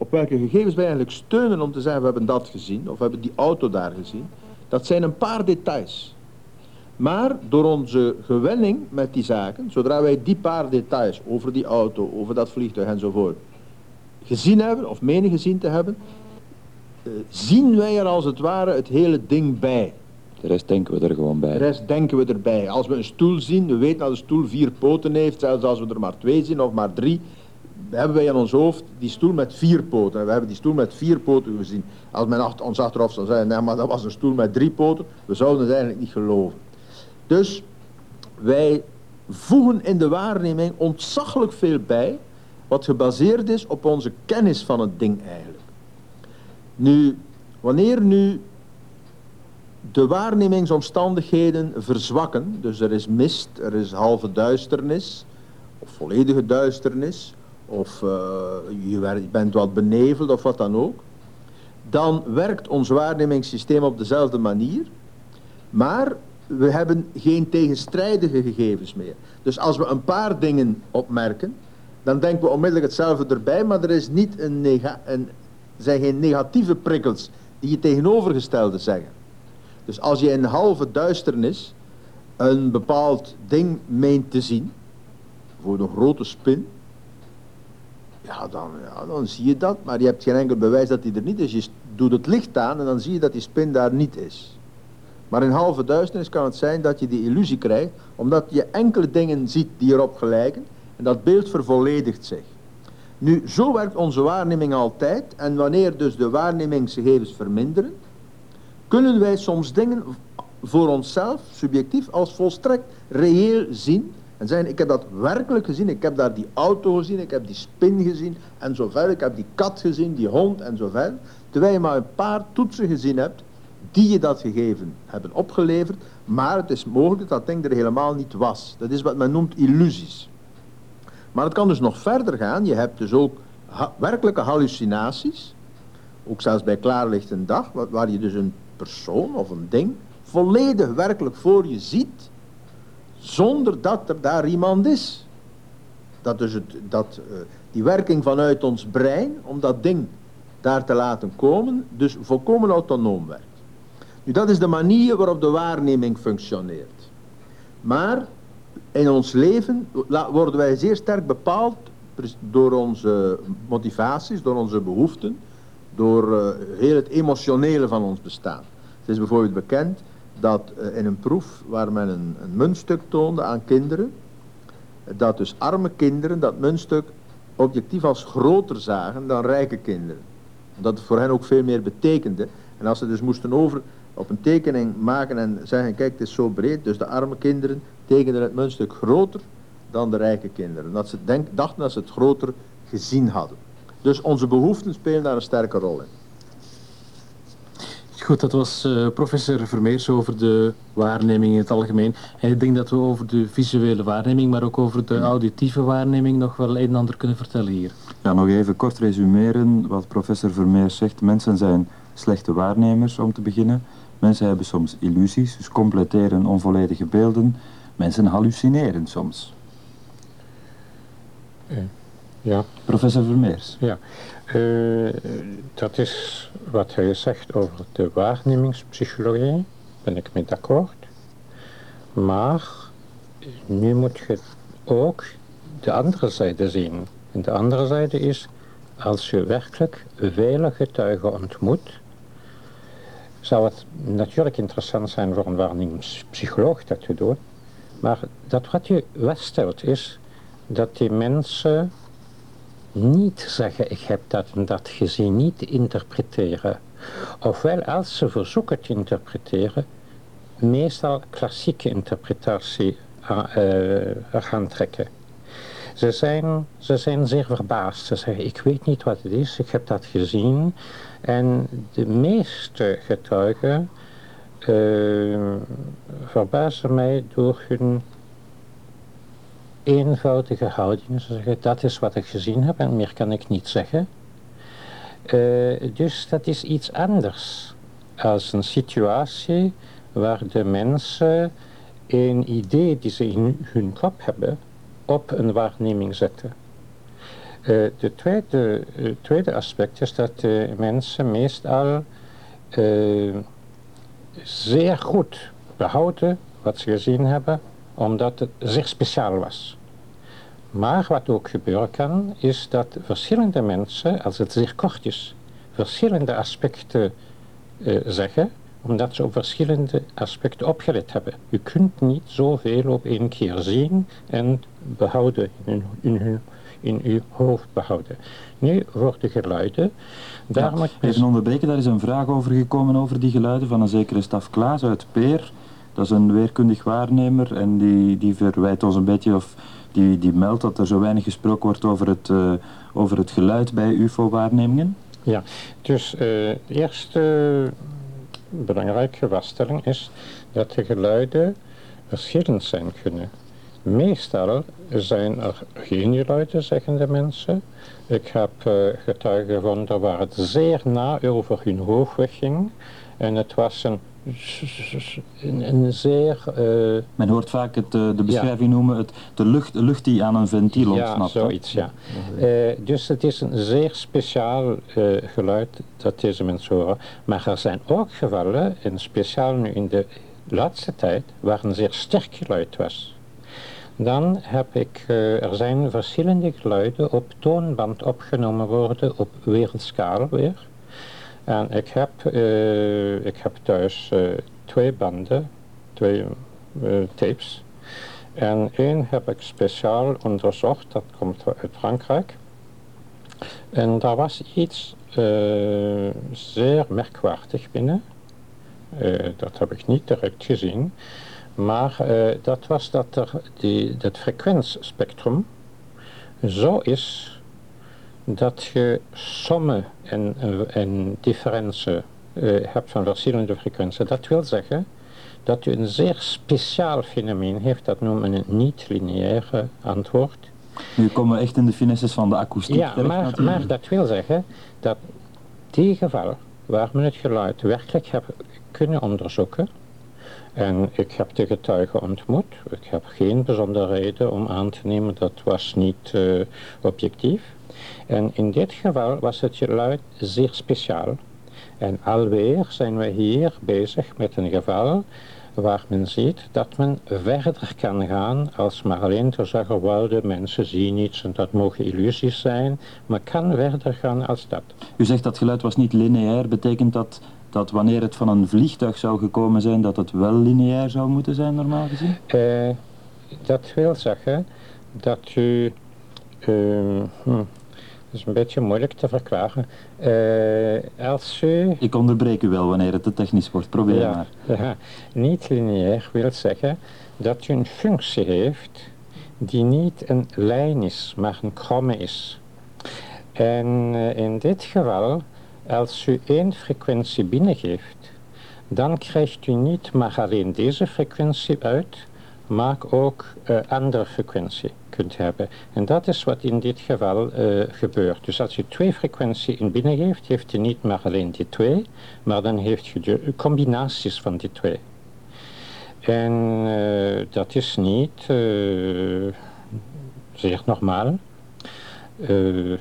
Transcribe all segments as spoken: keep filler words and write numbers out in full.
op welke gegevens wij eigenlijk steunen om te zeggen we hebben dat gezien, of we hebben die auto daar gezien, dat zijn een paar details. Maar door onze gewenning met die zaken, zodra wij die paar details over die auto, over dat vliegtuig enzovoort, gezien hebben, of menen gezien te hebben, uh, zien wij er als het ware het hele ding bij. De rest denken we er gewoon bij. De rest denken we erbij. Als we een stoel zien, we weten dat een stoel vier poten heeft, zelfs als we er maar twee zien of maar drie, hebben wij in ons hoofd die stoel met vier poten. En we hebben die stoel met vier poten gezien. Als men achter, ons achteraf zou zeggen, nee, maar dat was een stoel met drie poten, we zouden het eigenlijk niet geloven. Dus wij voegen in de waarneming ontzaglijk veel bij, wat gebaseerd is op onze kennis van het ding eigenlijk. Nu, wanneer nu de waarnemingsomstandigheden verzwakken, dus er is mist, er is halve duisternis, of volledige duisternis, of uh, je bent wat beneveld of wat dan ook, dan werkt ons waarnemingssysteem op dezelfde manier, maar we hebben geen tegenstrijdige gegevens meer. Dus als we een paar dingen opmerken, dan denken we onmiddellijk hetzelfde erbij, maar er is niet een nega- een, zijn geen negatieve prikkels die je tegenovergestelde zeggen. Dus als je in halve duisternis een bepaald ding meent te zien, voor een grote spin, ja dan, ja, dan zie je dat, maar je hebt geen enkel bewijs dat die er niet is. Je doet het licht aan en dan zie je dat die spin daar niet is. Maar in halve duisternis kan het zijn dat je die illusie krijgt, omdat je enkele dingen ziet die erop gelijken en dat beeld vervolledigt zich. Nu, zo werkt onze waarneming altijd, en wanneer dus de waarnemingsgegevens verminderen, kunnen wij soms dingen voor onszelf, subjectief, als volstrekt reëel zien en zeggen, ik heb dat werkelijk gezien, ik heb daar die auto gezien, ik heb die spin gezien en zo verder, ik heb die kat gezien, die hond en zo verder, terwijl je maar een paar toetsen gezien hebt die je dat gegeven hebben opgeleverd, maar het is mogelijk dat dat ding er helemaal niet was. Dat is wat men noemt illusies. Maar het kan dus nog verder gaan, je hebt dus ook ha- werkelijke hallucinaties, ook zelfs bij klaarlichte dag, waar je dus een persoon of een ding volledig werkelijk voor je ziet, zonder dat er daar iemand is. Dat dus het, dat, uh, die werking vanuit ons brein, om dat ding daar te laten komen, dus volkomen autonoom werkt. Nu, dat is de manier waarop de waarneming functioneert. Maar in ons leven worden wij zeer sterk bepaald door onze motivaties, door onze behoeften, door uh, heel het emotionele van ons bestaan. Het is bijvoorbeeld bekend dat uh, in een proef waar men een, een muntstuk toonde aan kinderen, dat dus arme kinderen dat muntstuk objectief als groter zagen dan rijke kinderen. Dat het voor hen ook veel meer betekende. En als ze dus moesten over op een tekening maken en zeggen, kijk, het is zo breed, dus de arme kinderen tekenden het muntstuk groter dan de rijke kinderen. Dat ze denk, dachten dat ze het groter gezien hadden. Dus onze behoeften spelen daar een sterke rol in. Goed, dat was uh, professor Vermeers over de waarneming in het algemeen. En ik denk dat we over de visuele waarneming, maar ook over de auditieve waarneming nog wel een en ander kunnen vertellen hier. Ja, nog even kort resumeren wat professor Vermeers zegt. Mensen zijn slechte waarnemers, om te beginnen. Mensen hebben soms illusies, dus completeren onvolledige beelden. Mensen hallucineren soms. Uh, ja. Professor Vermeers. Ja. Uh, dat is wat hij zegt over de waarnemingspsychologie, ben ik mee akkoord. Maar nu moet je ook de andere zijde zien. En de andere zijde is, als je werkelijk vele getuigen ontmoet, zou het natuurlijk interessant zijn voor een waarnemingspsycholoog dat te doen. Maar dat wat je vaststelt is dat die mensen niet zeggen, ik heb dat en dat gezien, niet interpreteren. Ofwel, als ze verzoeken te interpreteren, meestal klassieke interpretatie uh, gaan trekken. Ze zijn, ze zijn zeer verbaasd. Ze zeggen, ik weet niet wat het is, ik heb dat gezien. En de meeste getuigen uh, verbazen mij door hun eenvoudige houding. Ze zeggen, dat is wat ik gezien heb en meer kan ik niet zeggen. Uh, dus dat is iets anders als een situatie waar de mensen een idee die ze in hun kop hebben op een waarneming zetten. Uh, de tweede, uh, tweede aspect is dat uh, mensen meestal uh, zeer goed behouden wat ze gezien hebben, omdat het zeer speciaal was. Maar wat ook gebeuren kan, is dat verschillende mensen, als het zeer kort is, verschillende aspecten uh, zeggen, omdat ze op verschillende aspecten opgelet hebben. U kunt niet zoveel op één keer zien en behouden in, in, in, in uw hoofd behouden. Nu voor de geluiden. Daar Ja, moet even onderbreken, daar is een vraag over gekomen over die geluiden van een zekere Staf Klaas uit Peer. Dat is een weerkundig waarnemer en die, die verwijt ons een beetje, of die, die meldt dat er zo weinig gesproken wordt over het, uh, over het geluid bij U F O-waarnemingen. Ja, dus uh, de eerste belangrijke vaststelling is dat de geluiden verschillend zijn kunnen. Meestal zijn er geen geluiden, zeggen de mensen. Ik heb uh, getuigen gevonden waar het zeer na over hun hoofd wegging. En het was een, een, een zeer... Uh, Men hoort vaak het, uh, de beschrijving ja. noemen, het, de, lucht, de lucht die aan een ventiel ontsnapt. Ja, zoiets, ja. Uh, dus het is een zeer speciaal uh, geluid dat deze mensen horen. Maar er zijn ook gevallen, en speciaal nu in de laatste tijd, waar een zeer sterk geluid was. Dan heb ik, uh, er zijn verschillende geluiden op toonband opgenomen worden op wereldschaal weer. En ik heb, uh, ik heb thuis uh, twee banden, twee uh, tapes. En één heb ik speciaal onderzocht, dat komt uit Frankrijk. En daar was iets uh, zeer merkwaardig binnen. Uh, dat heb ik niet direct gezien. Maar uh, dat was dat er die, dat frequentiespectrum zo is dat je sommen en, en differenties uh, hebt van verschillende frequenties. Dat wil zeggen dat u een zeer speciaal fenomeen heeft, dat noemen we een niet-lineaire antwoord. Nu komen we echt in de finesses van de akoestiek. Ja, maar, maar dat wil zeggen dat die gevallen waar men het geluid werkelijk heeft kunnen onderzoeken, en ik heb de getuigen ontmoet, ik heb geen bijzondere reden om aan te nemen dat was niet uh, objectief. En in dit geval was het geluid zeer speciaal. En alweer zijn we hier bezig met een geval waar men ziet dat men verder kan gaan als maar alleen te zeggen, wel, de mensen zien iets en dat mogen illusies zijn, maar kan verder gaan als dat. U zegt dat geluid was niet lineair, betekent dat dat wanneer het van een vliegtuig zou gekomen zijn, dat het wel lineair zou moeten zijn, normaal gezien? Uh, dat wil zeggen dat u... Uh, hm, dat is een beetje moeilijk te verklaren. Uh, als u... Ik onderbreek u wel wanneer het te technisch wordt, probeer ja, maar. Ja, niet lineair wil zeggen dat u een functie heeft die niet een lijn is, maar een kromme is. En uh, in dit geval, als u één frequentie binnengeeft, dan krijgt u niet maar alleen deze frequentie uit, maar ook uh, andere frequentie kunt hebben. En dat is wat in dit geval uh, gebeurt. Dus als u twee frequenties in binnengeeft, heeft u niet maar alleen die twee, maar dan heeft u de combinaties van die twee. En uh, dat is niet uh, zeer normaal. Uh,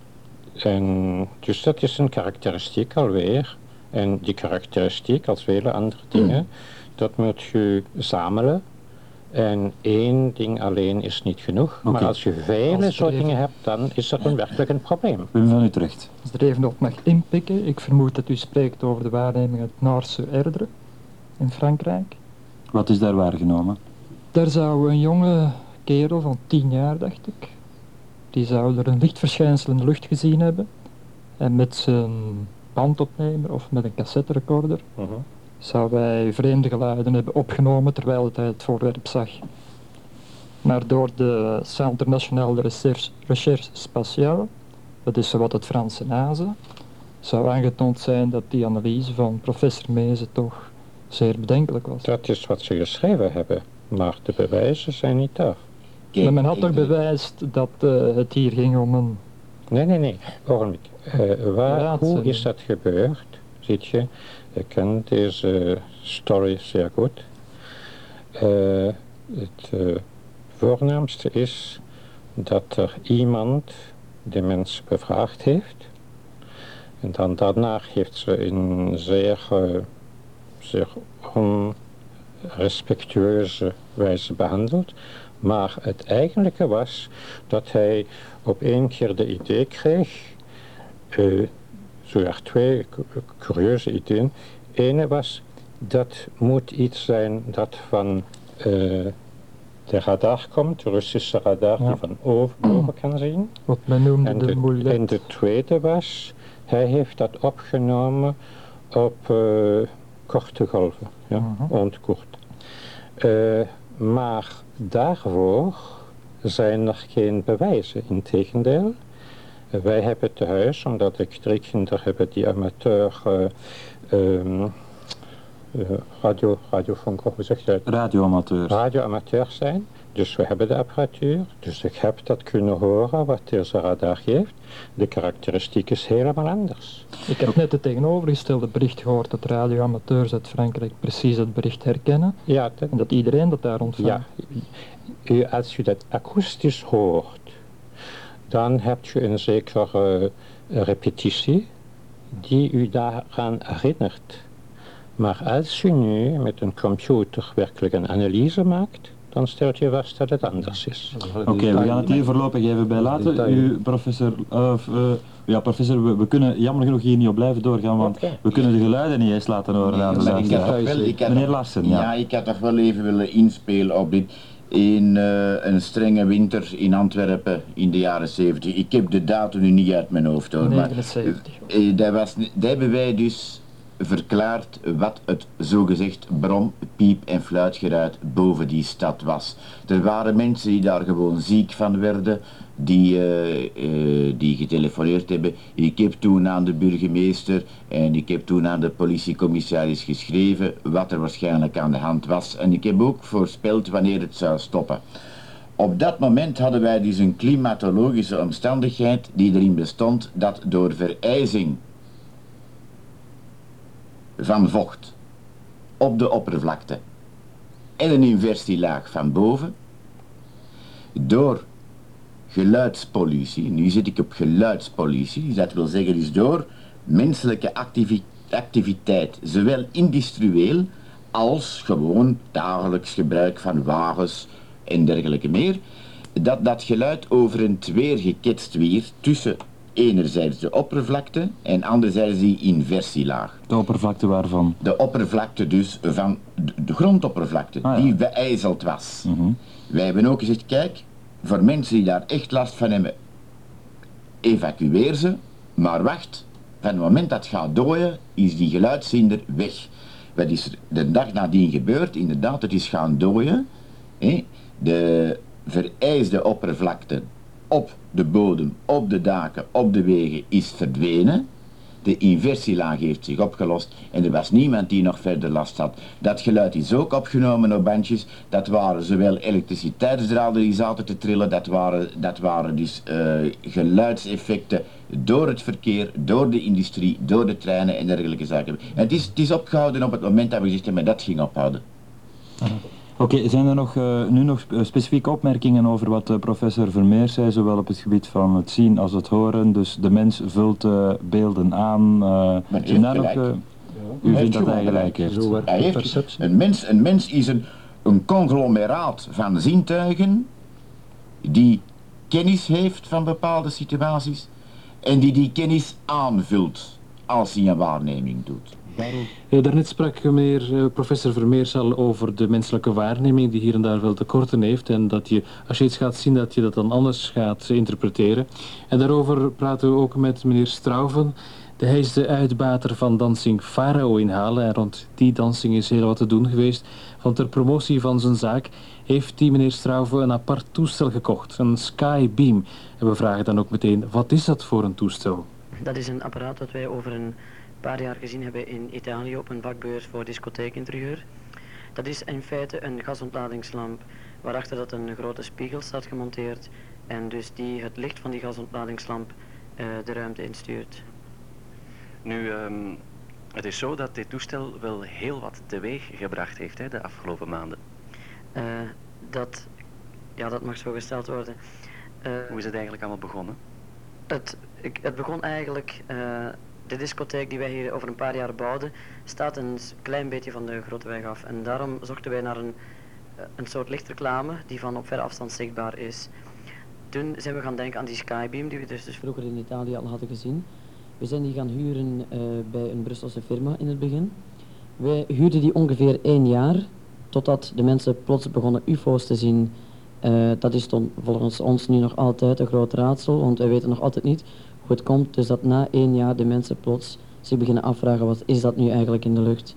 en dus dat is een karakteristiek alweer. En die karakteristiek, als vele andere dingen, dat moet je zamelen. En één ding alleen is niet genoeg. Okay. Maar als je vele soort dingen hebt, dan is dat een werkelijk een probleem. Wim van Utrecht. Als ik er even op mag inpikken, ik vermoed dat u spreekt over de waarneming uit Naarse-Erdre in Frankrijk. Wat is daar waargenomen? Daar zou een jonge kerel van tien jaar, dacht ik, die zou er een lichtverschijnsel in de lucht gezien hebben. En met zijn bandopnemer of met een cassetterecorder uh-huh. zou hij vreemde geluiden hebben opgenomen terwijl hij het voorwerp zag. Maar door de Centre National de Recherche, Recherche Spatiale, dat is zowat het Franse NASA, zou aangetoond zijn dat die analyse van professor Meese toch zeer bedenkelijk was. Dat is wat ze geschreven hebben, maar de bewijzen zijn niet daar. Maar men had toch bewijst dat uh, het hier ging om een... Nee, nee, nee. Ogenblik. Uh, waar, hoe is dat gebeurd? Ziet je, ik ken deze story zeer goed. Uh, het uh, voornaamste is dat er iemand de mensen bevraagd heeft. En dan daarna heeft ze in zeer, uh, zeer onrespectueuze wijze behandeld. Maar het eigenlijke was dat hij op één keer de idee kreeg, uh, zo er twee curieuze ideeën. Ene was, dat moet iets zijn dat van uh, de radar komt, de Russische radar, ja, die van over, boven kan zien. Wat men noemde en de, de moulet. En de tweede was, hij heeft dat opgenomen op uh, korte golven, ja, uh-huh. ontkort. Uh, maar daarvoor zijn er geen bewijzen, integendeel. Uh, wij hebben te huis, omdat ik drie kinderen heb die amateur uh, um, uh, radio, radiofunker, hoe zeg je dat? Radioamateurs. Radioamateurs zijn. Dus we hebben de apparatuur, dus ik heb dat kunnen horen wat deze radar geeft. De karakteristiek is helemaal anders. Ik heb net het tegenovergestelde bericht gehoord dat radioamateurs uit Frankrijk precies het bericht herkennen. Ja, dat, en dat iedereen dat daar ontvangt. Ja, als je dat akoestisch hoort, dan heb je een zekere uh, repetitie die u daaraan herinnert. Maar als je nu met een computer werkelijk een analyse maakt, dan stelt je vast dat het anders is. Oké, okay, we gaan het hier voorlopig even bij laten. U, professor, uh, uh, ja, professor, we, we kunnen jammer genoeg hier niet op blijven doorgaan, want okay. we kunnen de geluiden niet eens laten horen nee, aan de ik had toch wel, ik had Meneer nog, Larsen, ja. Ja, ik had toch wel even willen inspelen op dit. In uh, een strenge winter in Antwerpen in de jaren zeventig. Ik heb de datum nu niet uit mijn hoofd hoor. negenenzeventig. Maar, uh, dat, was, dat hebben wij dus verklaard wat het zogezegd brom, piep en fluitgeluid boven die stad was. Er waren mensen die daar gewoon ziek van werden, die, uh, uh, die getelefoneerd hebben. Ik heb toen aan de burgemeester en ik heb toen aan de politiecommissaris geschreven wat er waarschijnlijk aan de hand was. En ik heb ook voorspeld wanneer het zou stoppen. Op dat moment hadden wij dus een klimatologische omstandigheid die erin bestond dat door verijzing van vocht op de oppervlakte en een inversielaag van boven, door geluidspollutie, nu zit ik op geluidspollutie, dat wil zeggen is door menselijke activi- activiteit, zowel industrieel als gewoon dagelijks gebruik van wagens en dergelijke meer, dat dat geluid over en weer geketst werd tussen enerzijds de oppervlakte en anderzijds die inversielaag. De oppervlakte waarvan? De oppervlakte dus van de, de grondoppervlakte, ah, ja. die beijzeld was. Mm-hmm. Wij hebben ook gezegd, kijk, voor mensen die daar echt last van hebben, evacueer ze, maar wacht, van het moment dat het gaat dooien, is die geluidshinder weg. Wat is er de dag nadien gebeurd? Inderdaad, het is gaan dooien. Hè? De vereisde oppervlakte op de bodem, op de daken, op de wegen is verdwenen. De inversielaag heeft zich opgelost en er was niemand die nog verder last had. Dat geluid is ook opgenomen op bandjes. Dat waren zowel elektriciteitsdraden die zaten te trillen, dat waren, dat waren dus uh, geluidseffecten door het verkeer, door de industrie, door de treinen en dergelijke zaken. En het is, het is opgehouden op het moment dat we gezegd hebben dat dat ging ophouden. Oké, okay, zijn er nog, uh, nu nog specifieke opmerkingen over wat uh, professor Vermeer zei, zowel op het gebied van het zien als het horen, dus de mens vult uh, beelden aan. Uh, zijn daar nog, uh, u vindt dat hij gelijk heeft. heeft. Hij heeft een, mens, een mens is een, een conglomeraat van zintuigen die kennis heeft van bepaalde situaties en die die kennis aanvult als hij een waarneming doet. Uh, daarnet sprak meneer uh, professor Vermeers al over de menselijke waarneming die hier en daar wel tekorten heeft en dat je, als je iets gaat zien, dat je dat dan anders gaat uh, interpreteren. En daarover praten we ook met meneer Strauven. Hij is de uitbater van dansing Pharao in Halen en rond die dansing is heel wat te doen geweest. Want ter promotie van zijn zaak heeft die meneer Strauven een apart toestel gekocht, een Skybeam. En we vragen dan ook meteen, wat is dat voor een toestel? Dat is een apparaat dat wij over een paar jaar gezien hebben in Italië op een vakbeurs voor discotheekinterieur. Dat is in feite een gasontladingslamp waarachter dat een grote spiegel staat gemonteerd en dus die het licht van die gasontladingslamp uh, de ruimte instuurt. Nu, um, het is zo dat dit toestel wel heel wat teweeg gebracht heeft hè, de afgelopen maanden. Uh, dat, ja, dat mag zo gesteld worden. Uh, Hoe is het eigenlijk allemaal begonnen? Het, ik, het begon eigenlijk, uh, de discotheek die wij hier over een paar jaar bouwden, staat een klein beetje van de Grote Weg af. En daarom zochten wij naar een, een soort lichtreclame die van op verre afstand zichtbaar is. Toen zijn we gaan denken aan die Skybeam, die we dus, dus vroeger in Italië al hadden gezien. We zijn die gaan huren uh, bij een Brusselse firma in het begin. Wij huurden die ongeveer één jaar, totdat de mensen plots begonnen U F O's te zien. Uh, dat is dan volgens ons nu nog altijd een groot raadsel, want wij weten nog altijd niet hoe het komt. Dus dat na één jaar de mensen plots zich beginnen afvragen, wat is dat nu eigenlijk in de lucht?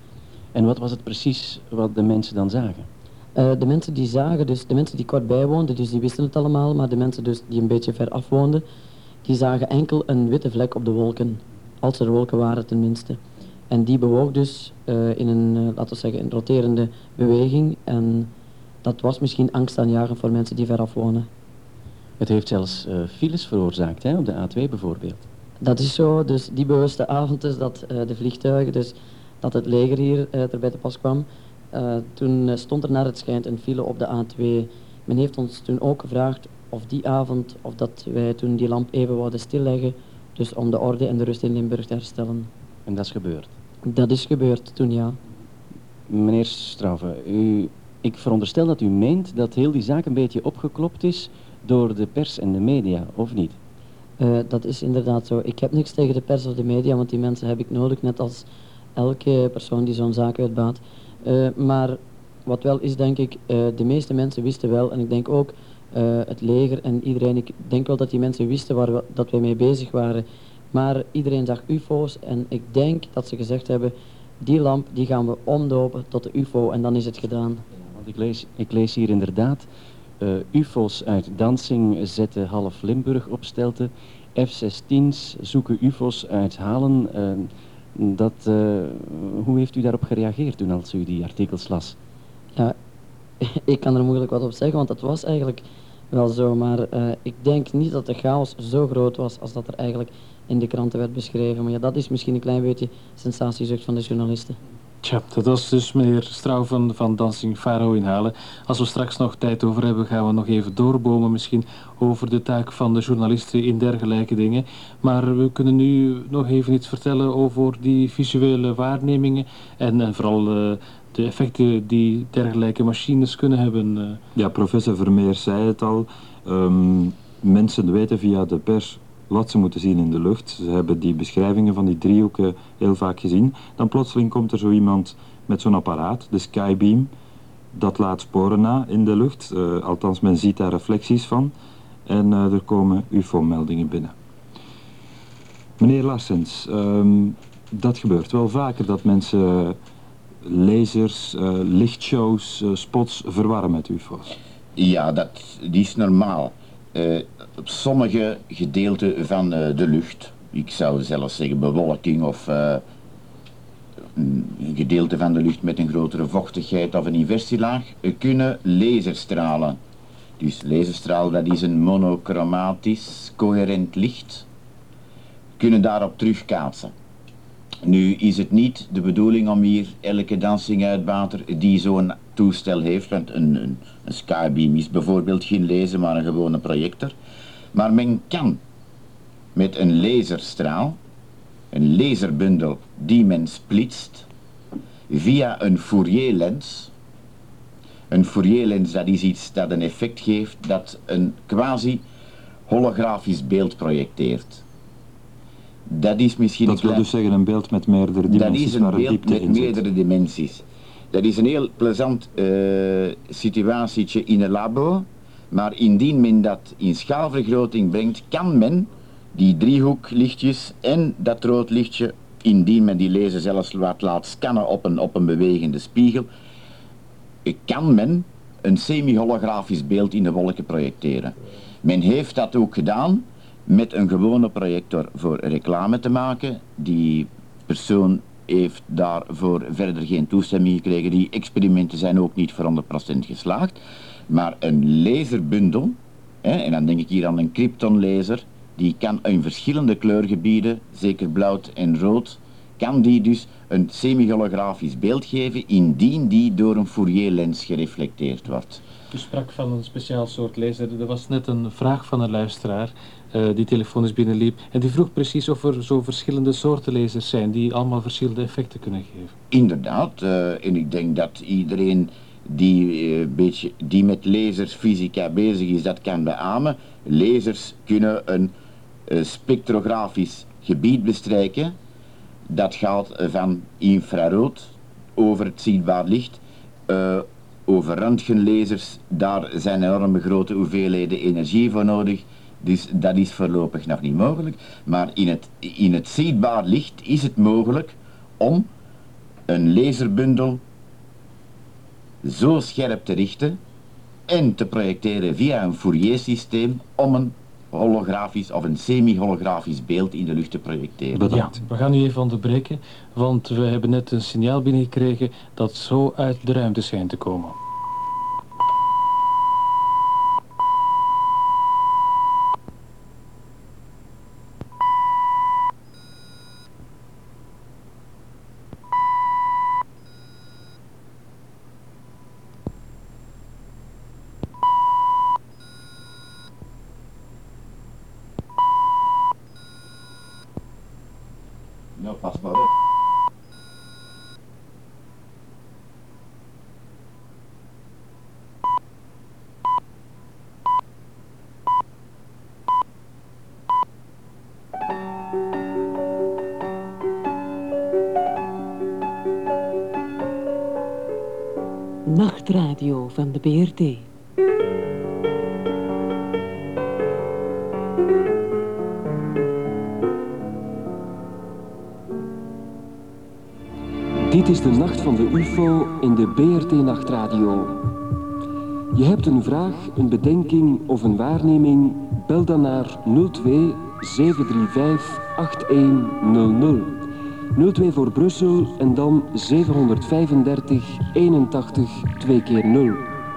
En wat was het precies wat de mensen dan zagen? Uh, de mensen die zagen, dus de mensen die kort bij woonden, dus die wisten het allemaal, maar de mensen dus die een beetje ver af woonden, die zagen enkel een witte vlek op de wolken, als er wolken waren tenminste. En die bewoog dus uh, in een, uh, laten we zeggen, een roterende beweging en dat was misschien angstaanjagend voor mensen die veraf wonen. Het heeft zelfs uh, files veroorzaakt, hè, op de A twee bijvoorbeeld. Dat is zo, dus die bewuste avond dus dat uh, de vliegtuigen, dus dat het leger hier uh, er bij te pas kwam, uh, toen uh, stond er naar het schijnt een file op de A twee. Men heeft ons toen ook gevraagd of die avond, of dat wij toen die lamp even wouden stilleggen, dus om de orde en de rust in Limburg te herstellen. En dat is gebeurd? Dat is gebeurd toen, ja. Meneer Strauve, u... ik veronderstel dat u meent dat heel die zaak een beetje opgeklopt is door de pers en de media, of niet? Uh, dat is inderdaad zo. Ik heb niks tegen de pers of de media, want die mensen heb ik nodig, net als elke persoon die zo'n zaak uitbaat. Uh, maar wat wel is, denk ik, uh, de meeste mensen wisten wel, en ik denk ook uh, het leger en iedereen, ik denk wel dat die mensen wisten waar we, dat wij mee bezig waren. Maar iedereen zag U F O's en ik denk dat ze gezegd hebben, die lamp die gaan we omdopen tot de U F O en dan is het gedaan. Want ik lees, ik lees hier inderdaad, uh, U F O's uit Dansing zetten half Limburg op stelten, F zestien's zoeken U F O's uit Halen. Uh, dat, uh, hoe heeft u daarop gereageerd toen als u die artikels las? Ja, ik kan er moeilijk wat op zeggen, want dat was eigenlijk wel zo, maar uh, ik denk niet dat de chaos zo groot was als dat er eigenlijk in de kranten werd beschreven. Maar ja, dat is misschien een klein beetje sensatiezucht van de journalisten. Tja, dat was dus meneer Strauve van Dancing Faro in Halen. Als we straks nog tijd over hebben, gaan we nog even doorbomen misschien over de taak van de journalisten in dergelijke dingen. Maar we kunnen nu nog even iets vertellen over die visuele waarnemingen en, en vooral uh, de effecten die dergelijke machines kunnen hebben. Uh. Ja, professor Vermeer zei het al. Um, mensen weten via de pers wat ze moeten zien in de lucht. Ze hebben die beschrijvingen van die driehoeken heel vaak gezien. Dan plotseling komt er zo iemand met zo'n apparaat, de Skybeam. Dat laat sporen na in de lucht. Uh, althans, men ziet daar reflecties van. En uh, er komen U F O-meldingen binnen. Meneer Larsens, um, dat gebeurt wel vaker dat mensen uh, lasers, uh, lichtshows, uh, spots verwarren met U F O's. Ja, dat die is normaal. Uh, op sommige gedeelten van uh, de lucht, ik zou zelfs zeggen bewolking of uh, een gedeelte van de lucht met een grotere vochtigheid of een inversielaag, uh, kunnen laserstralen. Dus laserstraal, dat is een monochromatisch, coherent licht, kunnen daarop terugkaatsen. Nu is het niet de bedoeling om hier elke dansinguitbater die zo'n toestel heeft, want een, een, een Skybeam is bijvoorbeeld geen laser, maar een gewone projector. Maar men kan met een laserstraal, een laserbundel die men splitst, via een Fourier-lens. Een Fourier-lens, dat is iets dat een effect geeft dat een quasi holografisch beeld projecteert. Dat is misschien dat wil klein... dus zeggen een beeld met meerdere dimensies. Dat is een waar beeld met meerdere dimensies. Dat is een heel plezant uh, situatietje in een labo, maar indien men dat in schaalvergroting brengt, kan men die driehoeklichtjes en dat rood lichtje, indien men die laser zelfs wat laat scannen op een, op een bewegende spiegel, kan men een semi-holografisch beeld in de wolken projecteren. Men heeft dat ook gedaan met een gewone projector voor reclame te maken. Die persoon heeft daarvoor verder geen toestemming gekregen. Die experimenten zijn ook niet voor honderd procent geslaagd. Maar een laserbundel, hè, en dan denk ik hier aan een kryptonlaser, die kan in verschillende kleurgebieden, zeker blauw en rood, kan die dus een semi-holografisch beeld geven indien die door een Fourier-lens gereflecteerd wordt. U sprak van een speciaal soort laser. Er was net een vraag van een luisteraar. uh, die telefonisch binnenliep. En die vroeg precies of er zo verschillende soorten lezers zijn die allemaal verschillende effecten kunnen geven. Inderdaad, uh, en ik denk dat iedereen die, uh, beetje, die met lasersfysica bezig is, dat kan beamen. Lasers kunnen een uh, spectrografisch gebied bestrijken. Dat gaat uh, van infrarood over het zichtbaar licht, uh, over röntgenlasers, daar zijn enorme grote hoeveelheden energie voor nodig. Dus dat is voorlopig nog niet mogelijk. Maar in het, in het zichtbaar licht is het mogelijk om een laserbundel zo scherp te richten en te projecteren via een Fourier-systeem om een holografisch of een semi-holografisch beeld in de lucht te projecteren. Bedankt. Ja, we gaan nu even onderbreken, want we hebben net een signaal binnengekregen dat zo uit de ruimte schijnt te komen. Nou, pas maar op. Nachtradio van de B R T. Dit is de nacht van de U F O in de B R T Nachtradio. Je hebt een vraag, een bedenking of een waarneming? Bel dan naar nul twee zeven drie vijf acht een nul nul. nul twee voor Brussel en dan zevenhonderdvijfendertig eenentachtig twee keer nul.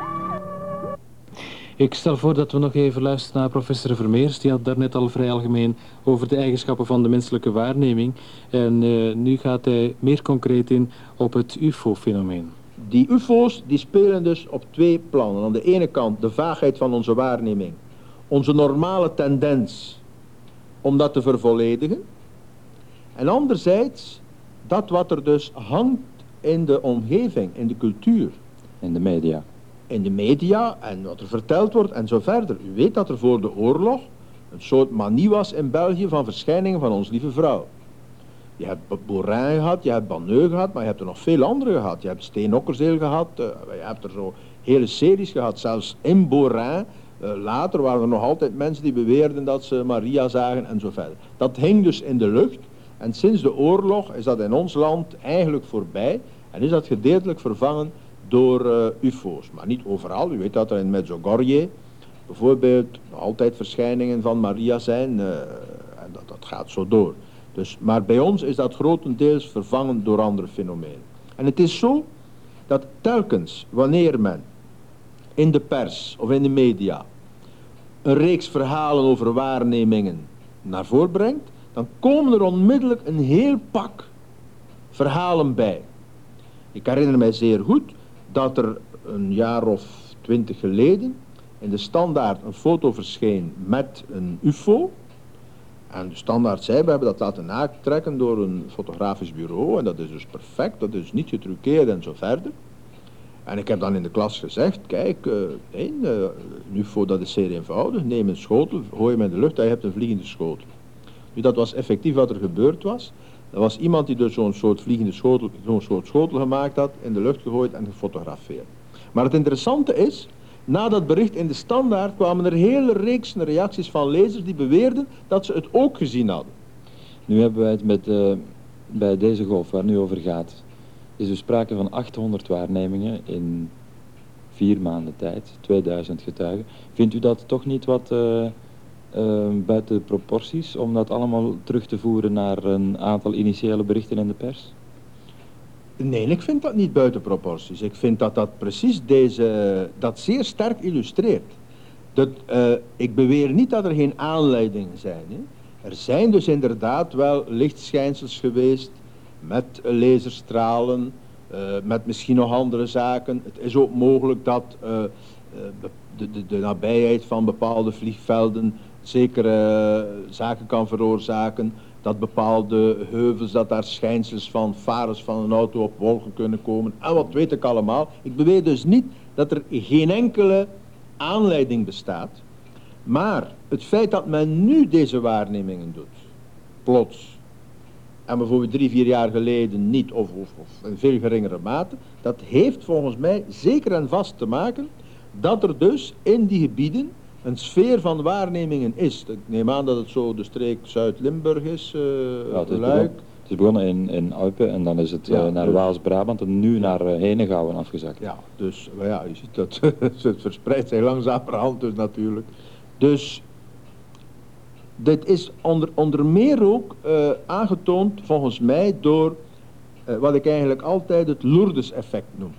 Ik stel voor dat we nog even luisteren naar professor Vermeers. Die had daarnet al vrij algemeen over de eigenschappen van de menselijke waarneming. En uh, nu gaat hij meer concreet in op het U F O-fenomeen. Die U F O's die spelen dus op twee plannen. Aan de ene kant de vaagheid van onze waarneming. Onze normale tendens om dat te vervolledigen. En anderzijds dat wat er dus hangt in de omgeving, in de cultuur. In de media. In de media en wat er verteld wordt en zo verder. U weet dat er voor de oorlog een soort manie was in België van verschijningen van ons lieve vrouw. Je hebt Borin gehad, je hebt Banneux gehad, maar je hebt er nog veel andere gehad. Je hebt Steen Okkerzeel gehad, uh, je hebt er zo hele series gehad. Zelfs in Borin, uh, later waren er nog altijd mensen die beweerden dat ze Maria zagen en zo verder. Dat hing dus in de lucht en sinds de oorlog is dat in ons land eigenlijk voorbij en is dat gedeeltelijk vervangen door uh, U F O's, maar niet overal. U weet dat er in Medjugorje bijvoorbeeld nog altijd verschijningen van Maria zijn uh, en dat, dat gaat zo door. Dus, maar bij ons is dat grotendeels vervangen door andere fenomenen. En het is zo dat telkens wanneer men in de pers of in de media een reeks verhalen over waarnemingen naar voren brengt, dan komen er onmiddellijk een heel pak verhalen bij. Ik herinner mij zeer goed dat er een jaar of twintig geleden in de Standaard een foto verscheen met een U F O. En de Standaard zei, we hebben dat laten natrekken door een fotografisch bureau en dat is dus perfect, dat is niet getruckeerd en zo verder. En ik heb dan in de klas gezegd, kijk, uh, nee, uh, een U F O dat is zeer eenvoudig, neem een schotel, gooi hem in de lucht en je hebt een vliegende schotel. Nu dat was effectief wat er gebeurd was. Er was iemand die dus zo'n soort vliegende schotel, zo'n soort schotel gemaakt had, in de lucht gegooid en gefotografeerd. Maar het interessante is, na dat bericht in de Standaard kwamen er hele reeks reacties van lezers die beweerden dat ze het ook gezien hadden. Nu hebben wij het met, uh, bij deze golf waar het nu over gaat, is er sprake van achthonderd waarnemingen in vier maanden tijd, tweeduizend getuigen. Vindt u dat toch niet wat uh, uh, buiten proporties om dat allemaal terug te voeren naar een aantal initiële berichten in de pers? Nee, ik vind dat niet buiten proporties. Ik vind dat dat precies deze, dat zeer sterk illustreert. Dat, uh, ik beweer niet dat er geen aanleidingen zijn. Hè. Er zijn dus inderdaad wel lichtschijnsels geweest met laserstralen, uh, met misschien nog andere zaken. Het is ook mogelijk dat uh, uh, de, de, de nabijheid van bepaalde vliegvelden zekere uh, zaken kan veroorzaken, dat bepaalde heuvels, dat daar schijnsels van varens van een auto op wolken kunnen komen en wat weet ik allemaal. Ik beweer dus niet dat er geen enkele aanleiding bestaat, maar het feit dat men nu deze waarnemingen doet, plots, en bijvoorbeeld drie, vier jaar geleden niet, of, of, of in veel geringere mate, dat heeft volgens mij zeker en vast te maken dat er dus in die gebieden een sfeer van waarnemingen is. Ik neem aan dat het zo de streek Zuid-Limburg is, uh, ja, het, is Luik. begon, het is begonnen in, in Eupen en dan is het ja, uh, naar dus, Waals-Brabant en nu naar uh, Henegouwen afgezakt. Ja, dus maar ja, je ziet dat het verspreidt zich langzamerhand dus natuurlijk. Dus dit is onder, onder meer ook uh, aangetoond volgens mij door uh, wat ik eigenlijk altijd het Lourdes-effect noem.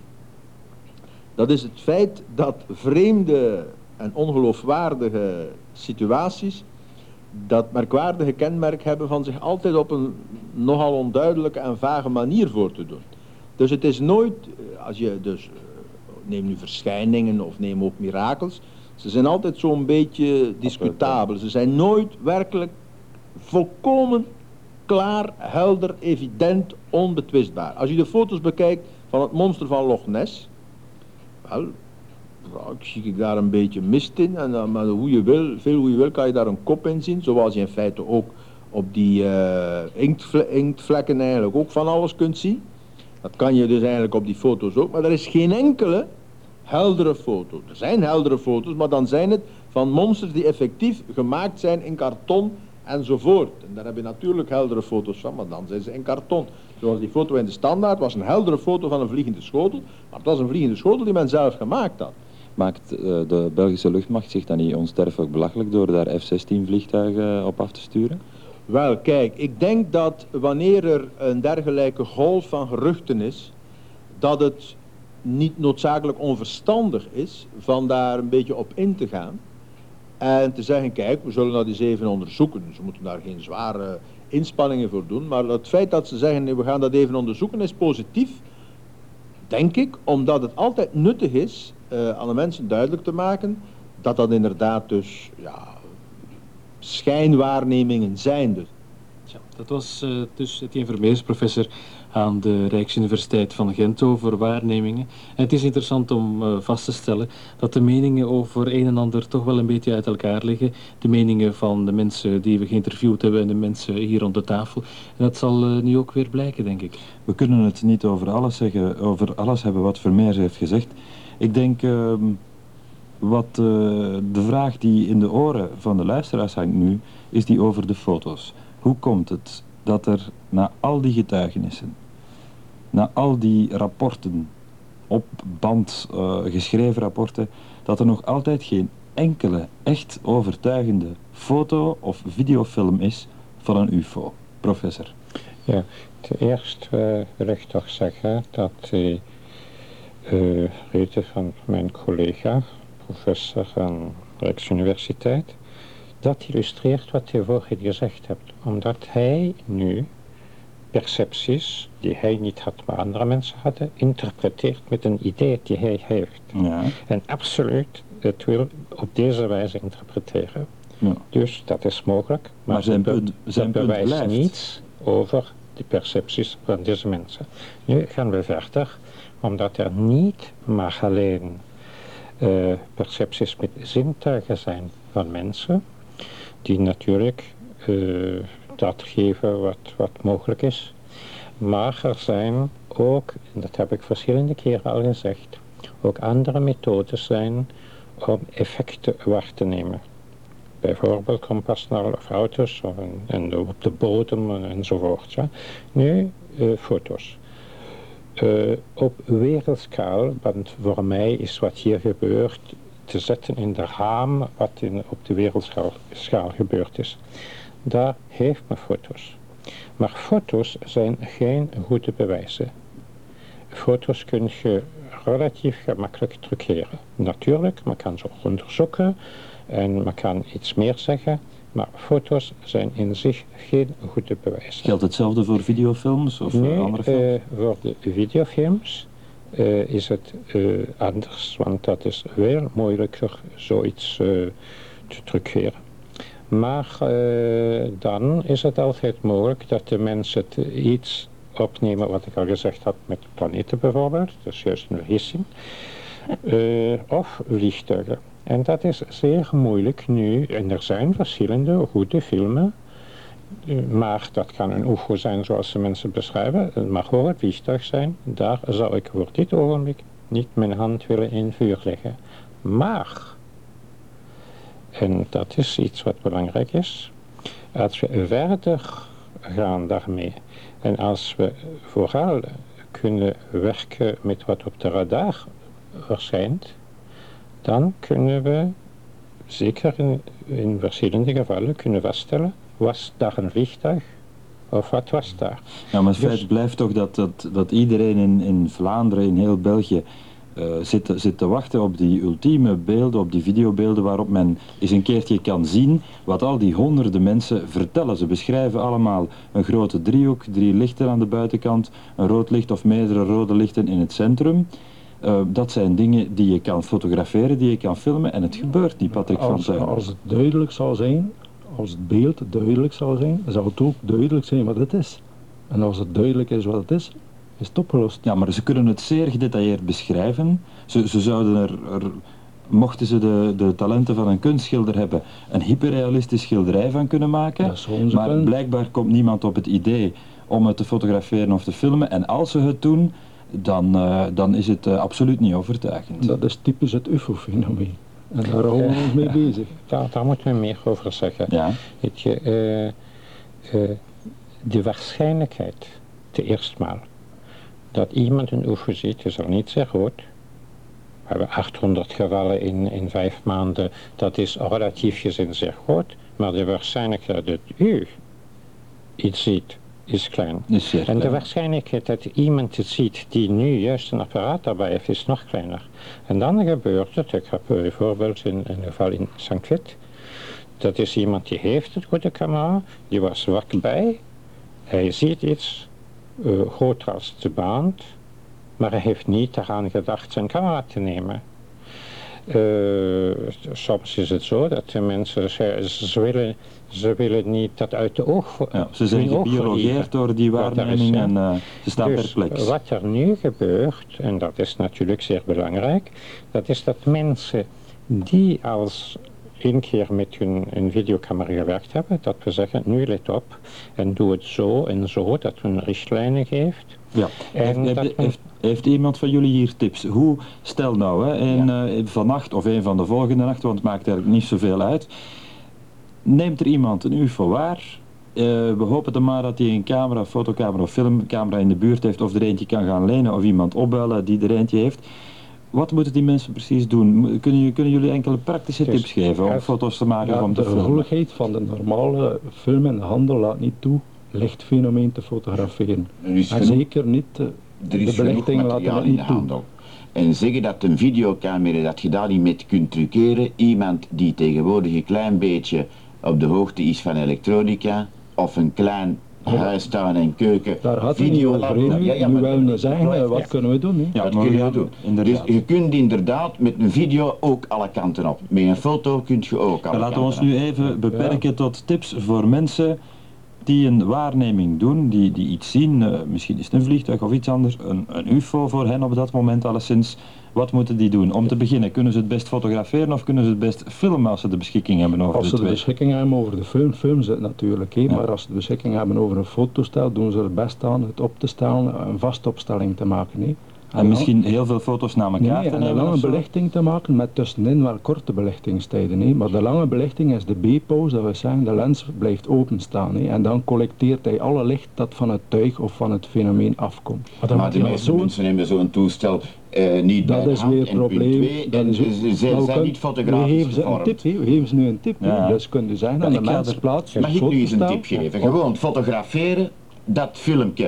Dat is het feit dat vreemde en ongeloofwaardige situaties dat merkwaardige kenmerk hebben van zich altijd op een nogal onduidelijke en vage manier voor te doen. Dus het is nooit, als je dus, neem nu verschijningen of neem ook mirakels, ze zijn altijd zo'n beetje discutabel. Ze zijn nooit werkelijk volkomen klaar, helder, evident, onbetwistbaar. Als je de foto's bekijkt van het monster van Loch Ness, wel, ik zie ik daar een beetje mist in, en dan, maar hoe je wil, veel hoe je wil, kan je daar een kop in zien, zoals je in feite ook op die uh, inktvle inktvlekken eigenlijk ook van alles kunt zien. Dat kan je dus eigenlijk op die foto's ook, maar er is geen enkele heldere foto. Er zijn heldere foto's, maar dan zijn het van monsters die effectief gemaakt zijn in karton enzovoort. En daar heb je natuurlijk heldere foto's van, maar dan zijn ze in karton. Zoals die foto in de Standaard was een heldere foto van een vliegende schotel, maar het was een vliegende schotel die men zelf gemaakt had. Maakt uh, de Belgische luchtmacht zich dan niet onsterfelijk belachelijk door daar F zestien vliegtuigen op af te sturen? Wel, kijk, ik denk dat wanneer er een dergelijke golf van geruchten is, dat het niet noodzakelijk onverstandig is van daar een beetje op in te gaan en te zeggen, kijk, we zullen dat eens even onderzoeken. Ze moeten daar geen zware inspanningen voor doen, maar het feit dat ze zeggen, nee, we gaan dat even onderzoeken is positief, denk ik, omdat het altijd nuttig is uh, aan de mensen duidelijk te maken dat dat inderdaad dus, ja, schijnwaarnemingen zijn dus. Ja, dat was uh, dus Etienne Vermeers, professor aan de Rijksuniversiteit van Gent over waarnemingen. En het is interessant om uh, vast te stellen dat de meningen over een en ander toch wel een beetje uit elkaar liggen. De meningen van de mensen die we geïnterviewd hebben en de mensen hier rond de tafel. En dat zal uh, nu ook weer blijken, denk ik. We kunnen het niet over alles zeggen, over alles hebben wat Vermeers heeft gezegd. Ik denk, uh, wat uh, de vraag die in de oren van de luisteraars hangt nu, is die over de foto's. Hoe komt het dat er na al die getuigenissen, na al die rapporten, op band uh, geschreven rapporten, dat er nog altijd geen enkele echt overtuigende foto of videofilm is van een U F O? Professor. Ja, ten eerste uh, wil ik toch zeggen dat de uh, reden van mijn collega, professor aan de Rijksuniversiteit, dat illustreert wat je vorige gezegd hebt. Omdat hij nu percepties die hij niet had, maar andere mensen hadden, interpreteert met een idee die hij heeft. Ja. En absoluut het wil op deze wijze interpreteren. Ja. Dus dat is mogelijk, maar, maar zijn be punt, zijn punt bewijst blijft niets over de percepties van deze mensen. Nu gaan we verder, omdat er niet maar alleen uh, percepties met zintuigen zijn van mensen, die natuurlijk uh, dat geven wat, wat mogelijk is. Maar er zijn ook, en dat heb ik verschillende keren al gezegd, ook andere methodes zijn om effecten waar te nemen. Bijvoorbeeld kompasnel of auto's of en, en op de bodem enzovoort. Ja. Nu, uh, foto's. Uh, op wereldschaal, want voor mij is wat hier gebeurt te zetten in de raam wat in, op de wereldschaal schaal gebeurd is. Daar heeft men foto's. Maar foto's zijn geen goede bewijzen. Foto's kun je relatief gemakkelijk truceren. Natuurlijk, men kan ze ook onderzoeken en men kan iets meer zeggen, maar foto's zijn in zich geen goede bewijzen. Geldt hetzelfde voor videofilms of nee, andere films? Uh, voor de videofilms uh, is het uh, anders, want dat is veel moeilijker zoiets uh, te truceren. Maar uh, dan is het altijd mogelijk dat de mensen het iets opnemen, wat ik al gezegd had met planeten bijvoorbeeld, dat is juist een vergissing, uh, of vliegtuigen. En dat is zeer moeilijk nu, en er zijn verschillende goede filmen, uh, maar dat kan een U F O zijn zoals de mensen beschrijven, het mag ook een vliegtuig zijn, daar zou ik voor dit ogenblik niet mijn hand willen in vuur leggen. Maar, en dat is iets wat belangrijk is, als we verder gaan daarmee en als we vooral kunnen werken met wat op de radar verschijnt, dan kunnen we zeker in, in verschillende gevallen kunnen vaststellen, was daar een vliegtuig of wat was daar? Ja, maar het dus, feit blijft toch dat, dat, dat iedereen in, in Vlaanderen, in heel België, Uh, zit, zit te wachten op die ultieme beelden, op die videobeelden waarop men eens een keertje kan zien wat al die honderden mensen vertellen. Ze beschrijven allemaal een grote driehoek, drie lichten aan de buitenkant, een rood licht of meerdere rode lichten in het centrum. Uh, dat zijn dingen die je kan fotograferen, die je kan filmen en het gebeurt niet, Patrick van Tuin. Als het duidelijk zou zijn, als het beeld duidelijk zou zijn, dan zou het ook duidelijk zijn wat het is. En als het duidelijk is wat het is, is het opgelost. Ja, maar ze kunnen het zeer gedetailleerd beschrijven. Ze, ze zouden er, er, mochten ze de, de talenten van een kunstschilder hebben, een hyperrealistisch schilderij van kunnen maken. Maar punt. Blijkbaar komt niemand op het idee om het te fotograferen of te filmen. En als ze het doen, dan, uh, dan is het uh, absoluut niet overtuigend. Dat is typisch het U F O-fenomeen. En daar houden we ons mee bezig. Daar, daar moeten we meer over zeggen. Ja. Weet je, uh, uh, de waarschijnlijkheid, te eerst maal, dat iemand een U F O ziet, is al niet zeer groot. We hebben achthonderd gevallen in, in vijf maanden, dat is relatief gezien zeer groot, maar de waarschijnlijkheid dat u iets ziet, is klein. Is en klein. De waarschijnlijkheid dat iemand het ziet die nu juist een apparaat daarbij heeft, is nog kleiner. En dan gebeurt het, ik heb bijvoorbeeld in een geval in Sankt Vith, dat is iemand die heeft het goede camera, die was vlakbij, hij ziet iets, Uh, groter als de band, maar hij heeft niet eraan gedacht zijn camera te nemen. Uh, soms is het zo dat de mensen, ze, ze, willen, ze willen niet dat uit de oog voor, ja, ze zijn gebiologeerd door die waarneming en uh, ze staan dus perplex. Wat er nu gebeurt, en dat is natuurlijk zeer belangrijk, dat is dat mensen die als één keer met hun, hun videocamera gewerkt hebben, dat we zeggen, nu let op en doe het zo en zo, dat hun richtlijnen geeft. Ja. En heeft, dat heeft, men... heeft, heeft iemand van jullie hier tips? Hoe, stel nou, hè, in, ja. uh, vannacht of een van de volgende nachten, want het maakt eigenlijk niet zoveel uit, neemt er iemand een U F O waar? Uh, we hopen dan maar dat hij een camera, fotocamera of filmcamera in de buurt heeft, of er eentje kan gaan lenen, of iemand opbellen die er eentje heeft. Wat moeten die mensen precies doen? Kunnen, kunnen jullie enkele praktische dus, tips geven om foto's te maken ja, om te de filmen? De gevoeligheid van de normale film en de handel laat niet toe lichtfenomeen te fotograferen. En zeker niet uh, de belichting laat dat niet toe. Handel. En zeggen dat een videocamera, dat je daar niet mee kunt truceren, iemand die tegenwoordig een klein beetje op de hoogte is van elektronica, of een klein huistuin en keuken. Daar had hij niet over in. Ja, ja, nu willen we zeggen, wat ja. kunnen we doen? He? Ja, wat kun je doen? Dus je kunt inderdaad met een video ook alle kanten op. Met een foto kun je ook alle ja, kanten Laten we ons nu even beperken ja. tot tips voor mensen die een waarneming doen, die, die iets zien, uh, misschien is het een vliegtuig of iets anders, een, een U F O voor hen op dat moment alleszins. Wat moeten die doen? Om te beginnen, kunnen ze het best fotograferen of kunnen ze het best filmen als ze de beschikking hebben over als de twee? twee? Als ze de beschikking hebben over de film, filmen ze het natuurlijk. He, ja. Maar als ze de beschikking hebben over een fotostel, doen ze er best aan het op te stellen, een vastopstelling te maken. He. En, en misschien heel veel foto's naar elkaar nee, te en nemen? een lange belichting te maken met tussenin wel korte belichtingstijden. He. Maar de lange belichting is de B-pauze, dat we zeggen, de lens blijft openstaan. He. En dan collecteert hij alle licht dat van het tuig of van het fenomeen afkomt. Maar, maar de meeste mensen nemen zo'n toestel uh, niet dat bij de is hand weer het probleem. twee, en is, ze zijn nou, niet fotografisch we geven ze gevormd. een tip, we geven ze nu een tip. Ja. Dus kunt u zeggen aan de mens plaats. Mag ik nu eens een tip geven? Gewoon fotograferen, dat filmpje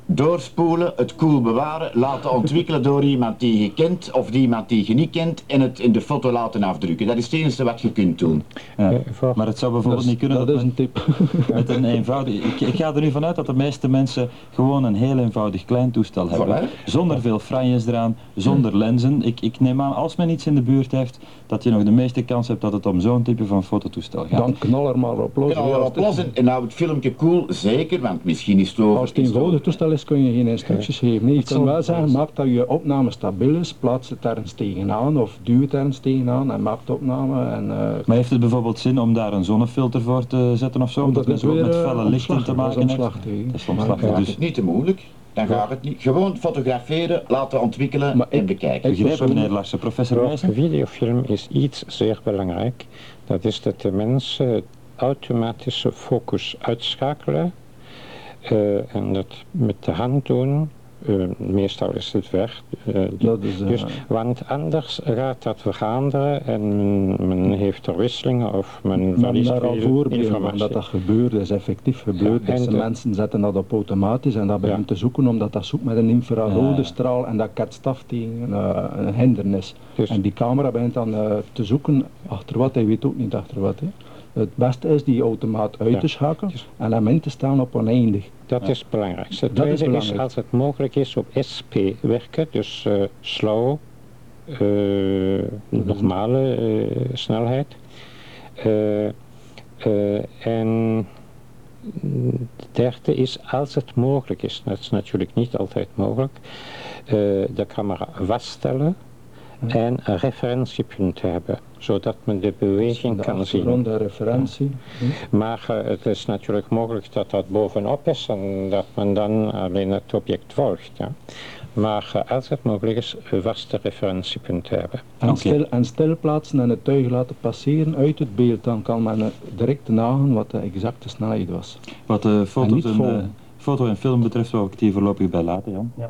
doorspoelen, het koel bewaren, laten ontwikkelen door iemand die je kent of die iemand die je niet kent en het in de foto laten afdrukken. Dat is het enige wat je kunt doen. Ja, maar het zou bijvoorbeeld Dat is- niet kunnen dat dat is men- een tip. met een eenvoudig... Ik, ik ga er nu vanuit dat de meeste mensen gewoon een heel eenvoudig klein toestel hebben. Voilà. Zonder veel franjes eraan, zonder lenzen. Ik, ik neem aan, als men iets in de buurt heeft, dat je nog de meeste kans hebt dat het om zo'n type van fototoestel gaat. Dan knal er maar op los. Ja, Ja, op los en, en nou het filmpje cool, zeker, want misschien is het over... Als het een is het eenvoudig over- toestel is, kun je geen instructies geven. Nee, ik kan zal- wel zeggen, maak dat je opname stabiel is, plaats het ergens tegenaan of duw het ergens tegenaan en maak de opname. En, uh, Maar heeft het bijvoorbeeld zin om daar een zonnefilter voor te zetten of zo? Oh, Omdat dat men is zo weer, met eh, felle lichten te omslachtig, dat is maken heeft? omslachtig, hè. Het is Maar- omslachtig, Dan gaat dus het niet te moeilijk, dan gaat het niet. Gewoon fotograferen, laten ontwikkelen Maar en ik- bekijken. ik- begrepen, meneer Larsen. Professor Voor Meijsen? een videofilm is iets zeer belangrijk. Dat is dat de mensen automatische focus uitschakelen uh, en dat met de hand doen. Uh, meestal is het weg. Uh, Dat is, uh, dus, want anders gaat dat veranderen en men, men heeft er wisselingen of men Men verliest daar al veel voorbeelden van informatie. dat dat gebeurt, dat is effectief gebeurd. Ja, en Deze de- mensen zetten dat op automatisch en dat begint Ja. te zoeken omdat dat zoekt met een infrarode Ja. straal en dat ketst af tegen uh, een hindernis. Dus- En die camera begint dan uh, te zoeken achter wat, hij weet ook niet achter wat. Hè. Het beste is die automaat uit Ja. te schakelen Dus- en hem in te stellen op oneindig. Dat is het belangrijkste. Het Dat is tweede is, belangrijk. als het mogelijk is op S P werken, dus uh, slow, uh, normale uh, snelheid. Uh, uh, en het derde is, als het mogelijk is, dat is natuurlijk niet altijd mogelijk, uh, de camera vaststellen en een referentiepunt hebben, zodat men de beweging De kan zien. achtergrond, de referentie. Maar uh, het is natuurlijk mogelijk dat dat bovenop is en dat men dan alleen het object volgt. Ja. Maar uh, als het mogelijk is, een vaste referentiepunt hebben. En, Oké. stil, en stil plaatsen en het tuig laten passeren uit het beeld, dan kan men uh, direct nagaan wat de exacte snelheid was. Wat de foto's niet en, vol. eh, foto en film betreft, wou ik het hier voorlopig bij laten, Jan. Ja.